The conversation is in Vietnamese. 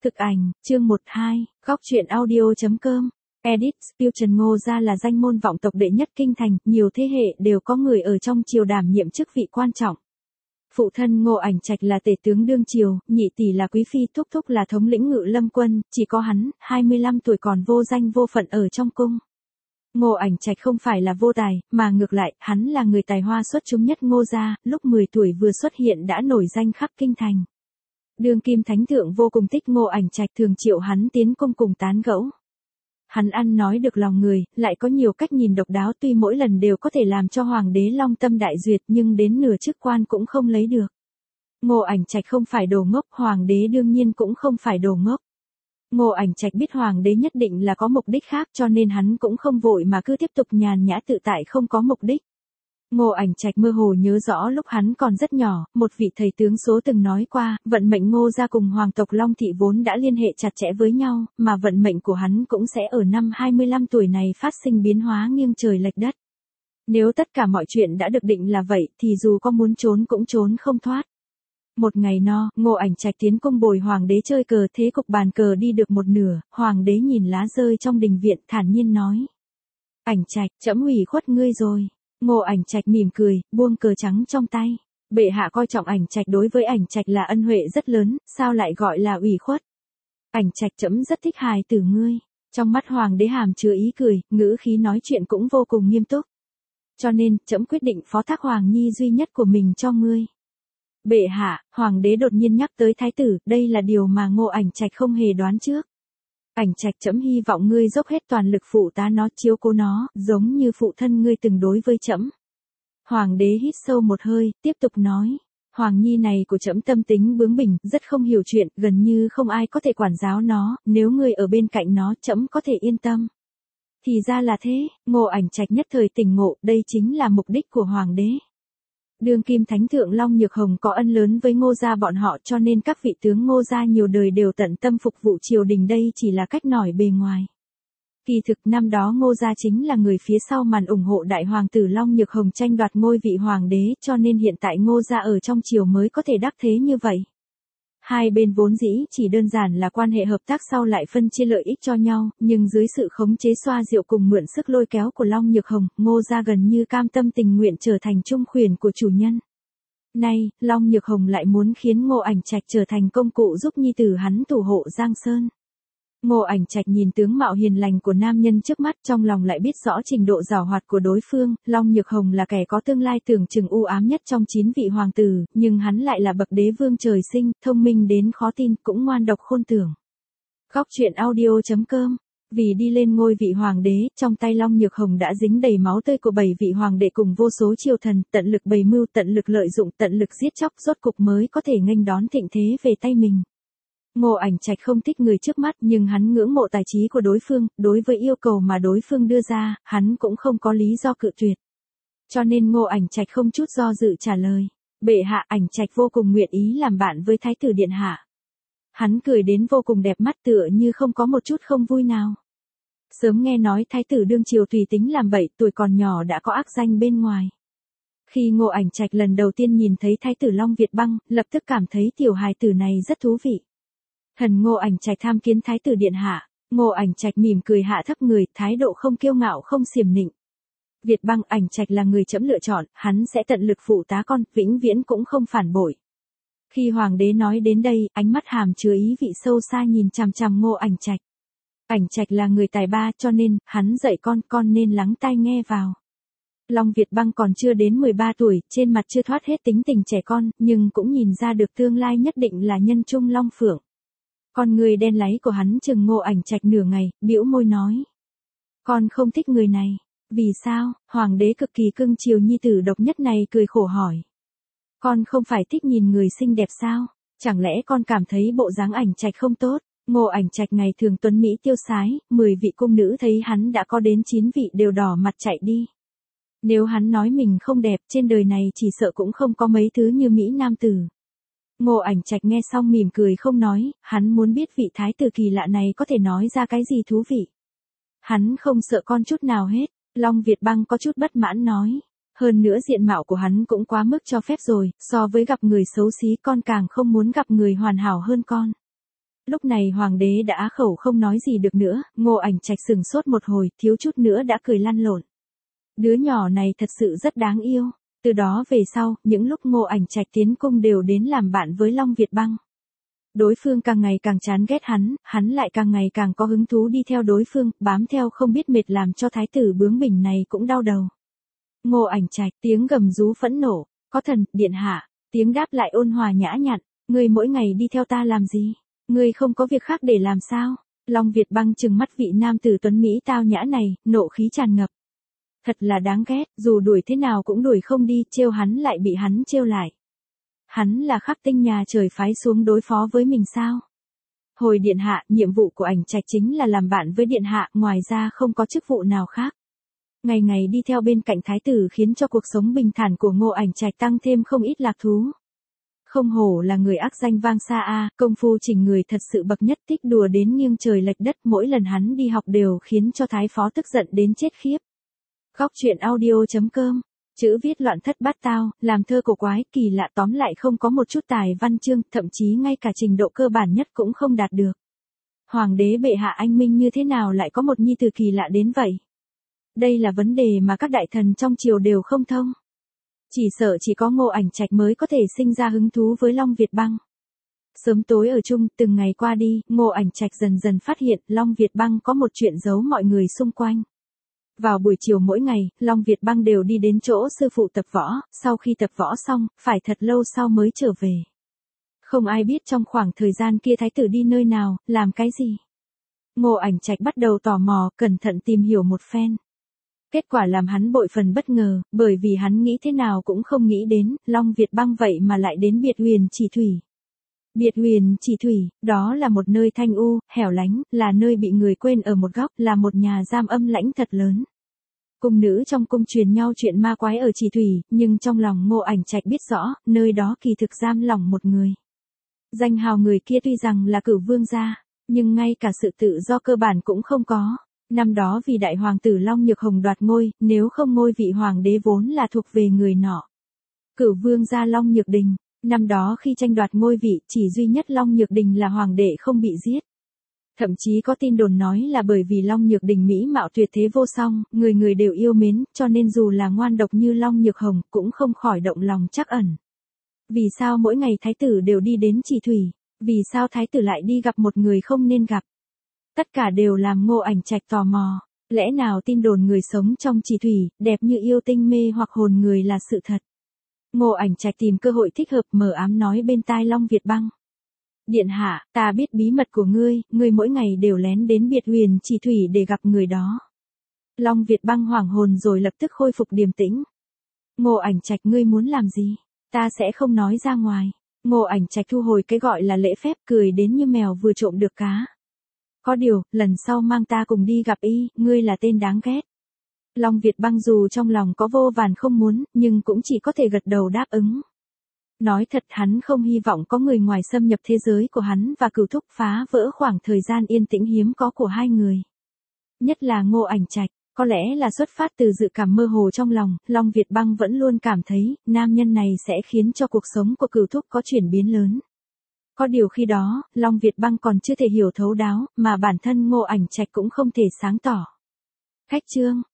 Cực ảnh, chương 12, góc truyện audio.com. Edit, Spiêu Trần Ngô Gia là danh môn vọng tộc đệ nhất kinh thành, nhiều thế hệ đều có người ở trong triều đảm nhiệm chức vị quan trọng. Phụ thân Ngô Ảnh Trạch là tể tướng đương triều, nhị tỷ là quý phi, thúc thúc là thống lĩnh Ngự Lâm quân, chỉ có hắn, 25 tuổi còn vô danh vô phận ở trong cung. Ngô Ảnh Trạch không phải là vô tài, mà ngược lại, hắn là người tài hoa xuất chúng nhất Ngô gia, lúc 10 tuổi vừa xuất hiện đã nổi danh khắp kinh thành. Đương kim thánh thượng vô cùng thích Ngô Ảnh Trạch, thường triệu hắn tiến cung cùng tán gẫu. Hắn ăn nói được lòng người, lại có nhiều cách nhìn độc đáo, tuy mỗi lần đều có thể làm cho hoàng đế long tâm đại duyệt, nhưng đến nửa chức quan cũng không lấy được. Ngô Ảnh Trạch không phải đồ ngốc, hoàng đế đương nhiên cũng không phải đồ ngốc. Ngô Ảnh Trạch biết hoàng đế nhất định là có mục đích khác, cho nên hắn cũng không vội mà cứ tiếp tục nhàn nhã tự tại không có mục đích. Ngô Ảnh Trạch mơ hồ nhớ rõ lúc hắn còn rất nhỏ, một vị thầy tướng số từng nói qua, vận mệnh Ngô gia cùng hoàng tộc Long thị vốn đã liên hệ chặt chẽ với nhau, mà vận mệnh của hắn cũng sẽ ở năm 25 tuổi này phát sinh biến hóa nghiêng trời lệch đất. Nếu tất cả mọi chuyện đã được định là vậy, thì dù có muốn trốn cũng trốn không thoát. Một ngày no, Ngô Ảnh Trạch tiến cung bồi hoàng đế chơi cờ, thế cục bàn cờ đi được một nửa, hoàng đế nhìn lá rơi trong đình viện, thản nhiên nói: "Ảnh Trạch, trẫm ủy khuất ngươi rồi." Ngô Ảnh Trạch mỉm cười, buông cờ trắng trong tay. "Bệ hạ coi trọng Ảnh Trạch, đối với Ảnh Trạch là ân huệ rất lớn, sao lại gọi là ủy khuất?" "Ảnh Trạch, trẫm rất thích hài tử ngươi." Trong mắt hoàng đế hàm chứa ý cười, ngữ khí nói chuyện cũng vô cùng nghiêm túc. "Cho nên, trẫm quyết định phó thác hoàng nhi duy nhất của mình cho ngươi." "Bệ hạ." Hoàng đế đột nhiên nhắc tới thái tử, đây là điều mà Ngô Ảnh Trạch không hề đoán trước. "Ảnh Trạch, trẫm hy vọng ngươi dốc hết toàn lực phụ tá nó, chiếu cố nó, giống như phụ thân ngươi từng đối với trẫm." Hoàng đế hít sâu một hơi, tiếp tục nói: "Hoàng nhi này của trẫm tâm tính bướng bỉnh, rất không hiểu chuyện, gần như không ai có thể quản giáo nó, nếu ngươi ở bên cạnh nó, trẫm có thể yên tâm." Thì ra là thế, Ngô Ảnh Trạch nhất thời tỉnh ngộ, đây chính là mục đích của hoàng đế. Đương kim thánh thượng Long Nhược Hồng có ân lớn với Ngô gia bọn họ, cho nên các vị tướng Ngô gia nhiều đời đều tận tâm phục vụ triều đình, đây chỉ là cách nổi bề ngoài. Kỳ thực năm đó Ngô gia chính là người phía sau màn ủng hộ đại hoàng tử Long Nhược Hồng tranh đoạt ngôi vị hoàng đế, cho nên hiện tại Ngô gia ở trong triều mới có thể đắc thế như vậy. Hai bên vốn dĩ chỉ đơn giản là quan hệ hợp tác, sau lại phân chia lợi ích cho nhau, nhưng dưới sự khống chế xoa dịu cùng mượn sức lôi kéo của Long Nhược Hồng, Ngô gia gần như cam tâm tình nguyện trở thành trung khuyển của chủ nhân. Nay, Long Nhược Hồng lại muốn khiến Ngô Ảnh Trạch trở thành công cụ giúp nhi tử hắn thủ hộ Giang Sơn. Ngô Ảnh Trạch nhìn tướng mạo hiền lành của nam nhân trước mắt, trong lòng lại biết rõ trình độ giàu hoạt của đối phương. Long Nhược Hồng là kẻ có tương lai tưởng chừng u ám nhất trong 9 vị hoàng tử, nhưng hắn lại là bậc đế vương trời sinh, thông minh đến khó tin, cũng ngoan độc khôn tưởng. Góc truyện audio.com. Vì đi lên ngôi vị hoàng đế, trong tay Long Nhược Hồng đã dính đầy máu tươi của 7 vị hoàng đệ cùng vô số triều thần, tận lực bày mưu, tận lực lợi dụng, tận lực giết chóc, rốt cục mới có thể nghênh đón thịnh thế về tay mình. Ngô Ảnh Trạch không thích người trước mắt, nhưng hắn ngưỡng mộ tài trí của đối phương, đối với yêu cầu mà đối phương đưa ra, hắn cũng không có lý do cự tuyệt. Cho nên Ngô Ảnh Trạch không chút do dự trả lời: "Bệ hạ." Ảnh Trạch vô cùng nguyện ý làm bạn với thái tử điện hạ. Hắn cười đến vô cùng đẹp mắt, tựa như không có một chút không vui nào. Sớm nghe nói thái tử đương triều tùy tính làm bậy, tuổi còn nhỏ đã có ác danh bên ngoài. Khi Ngô Ảnh Trạch lần đầu tiên nhìn thấy thái tử Long Việt Băng, lập tức cảm thấy tiểu hài tử này rất thú vị. Thần Ngô Ảnh Trạch tham kiến thái tử điện hạ. Ngô Ảnh Trạch mỉm cười hạ thấp người, thái độ không kiêu ngạo không xiểm nịnh. "Việt Băng, Ảnh Trạch là người trẫm lựa chọn, hắn sẽ tận lực phụ tá con, vĩnh viễn cũng không phản bội." Khi hoàng đế nói đến đây, ánh mắt hàm chứa ý vị sâu xa nhìn chằm chằm Ngô Ảnh Trạch. Ảnh Trạch là người tài ba, cho nên hắn dạy con nên lắng tai nghe vào. Long Việt Băng còn chưa đến 13 tuổi, trên mặt chưa thoát hết tính tình trẻ con, nhưng cũng nhìn ra được tương lai nhất định là nhân trung long phượng. Con người đen láy của hắn chừng Ngô Ảnh Trạch nửa ngày, bĩu môi nói: "Con không thích người này." "Vì sao?" Hoàng đế cực kỳ cưng chiều nhi tử độc nhất này cười khổ hỏi. "Con không phải thích nhìn người xinh đẹp sao? Chẳng lẽ con cảm thấy bộ dáng Ảnh Trạch không tốt?" Ngô Ảnh Trạch ngày thường tuấn mỹ tiêu sái, 10 vị cung nữ thấy hắn đã có đến 9 vị đều đỏ mặt chạy đi. Nếu hắn nói mình không đẹp, trên đời này chỉ sợ cũng không có mấy thứ như mỹ nam tử. Ngô Ảnh Trạch nghe xong mỉm cười không nói, hắn muốn biết vị thái tử kỳ lạ này có thể nói ra cái gì thú vị. Hắn không sợ con chút nào hết. Long Việt Băng có chút bất mãn nói: "Hơn nữa diện mạo của hắn cũng quá mức cho phép rồi, so với gặp người xấu xí con càng không muốn gặp người hoàn hảo hơn con." Lúc này hoàng đế đã á khẩu không nói gì được nữa, Ngô Ảnh Trạch sừng sốt một hồi, thiếu chút nữa đã cười lăn lộn. Đứa nhỏ này thật sự rất đáng yêu. Từ đó về sau, những lúc Ngô Ảnh Trạch tiến cung đều đến làm bạn với Long Việt Băng. Đối phương càng ngày càng chán ghét hắn lại càng ngày càng có hứng thú đi theo đối phương, bám theo không biết mệt làm cho thái tử bướng bỉnh này cũng đau đầu. Ngô Ảnh Trạch, tiếng gầm rú phẫn nộ, có thần, điện hạ, tiếng đáp lại ôn hòa nhã nhặn, ngươi mỗi ngày đi theo ta làm gì? Ngươi không có việc khác để làm sao? Long Việt Băng trừng mắt vị nam tử tuấn Mỹ tao nhã này, nộ khí tràn ngập. Thật là đáng ghét, dù đuổi thế nào cũng đuổi không đi, trêu hắn lại bị hắn trêu lại. Hắn là khắc tinh nhà trời phái xuống đối phó với mình sao? Hồi điện hạ, nhiệm vụ của Ảnh Trạch chính là làm bạn với điện hạ, ngoài ra không có chức vụ nào khác. Ngày ngày đi theo bên cạnh thái tử khiến cho cuộc sống bình thản của Ngô Ảnh Trạch tăng thêm không ít lạc thú. Không hổ là người ác danh vang xa a, công phu chỉnh người thật sự bậc nhất, thích đùa đến nghiêng trời lệch đất, mỗi lần hắn đi học đều khiến cho thái phó tức giận đến chết khiếp. Góc truyện audio.com, chữ viết loạn thất bát tao, làm thơ cổ quái, kỳ lạ, tóm lại không có một chút tài văn chương, thậm chí ngay cả trình độ cơ bản nhất cũng không đạt được. Hoàng đế bệ hạ anh minh như thế nào lại có một nhi tử kỳ lạ đến vậy? Đây là vấn đề mà các đại thần trong triều đều không thông. Chỉ sợ chỉ có Ngô Ảnh Trạch mới có thể sinh ra hứng thú với Long Việt Băng. Sớm tối ở chung, từng ngày qua đi, Ngô Ảnh Trạch dần dần phát hiện Long Việt Băng có một chuyện giấu mọi người xung quanh. Vào buổi chiều mỗi ngày, Long Việt Băng đều đi đến chỗ sư phụ tập võ, sau khi tập võ xong, phải thật lâu sau mới trở về. Không ai biết trong khoảng thời gian kia thái tử đi nơi nào, làm cái gì. Ngô Ảnh Trạch bắt đầu tò mò, cẩn thận tìm hiểu một phen. Kết quả làm hắn bội phần bất ngờ, bởi vì hắn nghĩ thế nào cũng không nghĩ đến, Long Việt Băng vậy mà lại đến Biệt Huyền Chỉ Thủy. Biệt Huyền Chỉ Thủy, đó là một nơi thanh u, hẻo lánh, là nơi bị người quên ở một góc, là một nhà giam âm lãnh thật lớn. Cung nữ trong cung truyền nhau chuyện ma quái ở Chỉ Thủy, nhưng trong lòng Ngô Ảnh Trạch biết rõ, nơi đó kỳ thực giam lỏng một người. Danh hào người kia tuy rằng là Cửu Vương gia, nhưng ngay cả sự tự do cơ bản cũng không có. Năm đó vì đại hoàng tử Long Nhược Hồng đoạt ngôi, nếu không ngôi vị hoàng đế vốn là thuộc về người nọ. Cửu Vương gia Long Nhược Đình, năm đó khi tranh đoạt ngôi vị, chỉ duy nhất Long Nhược Đình là hoàng đệ không bị giết. Thậm chí có tin đồn nói là bởi vì Long Nhược Đình mỹ mạo tuyệt thế vô song, người người đều yêu mến, cho nên dù là ngoan độc như Long Nhược Hồng, cũng không khỏi động lòng trắc ẩn. Vì sao mỗi ngày thái tử đều đi đến Chỉ Thủy? Vì sao thái tử lại đi gặp một người không nên gặp? Tất cả đều làm Ngô Ảnh Trạch tò mò. Lẽ nào tin đồn người sống trong Chỉ Thủy, đẹp như yêu tinh mê hoặc hồn người là sự thật? Ngô Ảnh Trạch tìm cơ hội thích hợp mờ ám nói bên tai Long Việt Băng. Điện hạ, ta biết bí mật của ngươi mỗi ngày đều lén đến Biệt Huyền Chỉ Thủy để gặp người đó. Long Việt Băng hoảng hồn rồi lập tức khôi phục điềm tĩnh. Ngô Ảnh Trạch, ngươi muốn làm gì? Ta sẽ không nói ra ngoài. Ngô Ảnh Trạch thu hồi cái gọi là lễ phép, cười đến như mèo vừa trộm được cá. Có điều, lần sau mang ta cùng đi gặp y, ngươi là tên đáng ghét. Long Việt Băng dù trong lòng có vô vàn không muốn, nhưng cũng chỉ có thể gật đầu đáp ứng. Nói thật, hắn không hy vọng có người ngoài xâm nhập thế giới của hắn và Cửu Thúc, phá vỡ khoảng thời gian yên tĩnh hiếm có của hai người. Nhất là Ngô Ảnh Trạch, có lẽ là xuất phát từ dự cảm mơ hồ trong lòng, Long Việt Băng vẫn luôn cảm thấy, nam nhân này sẽ khiến cho cuộc sống của Cửu Thúc có chuyển biến lớn. Có điều khi đó, Long Việt Băng còn chưa thể hiểu thấu đáo, mà bản thân Ngô Ảnh Trạch cũng không thể sáng tỏ. Khách trương,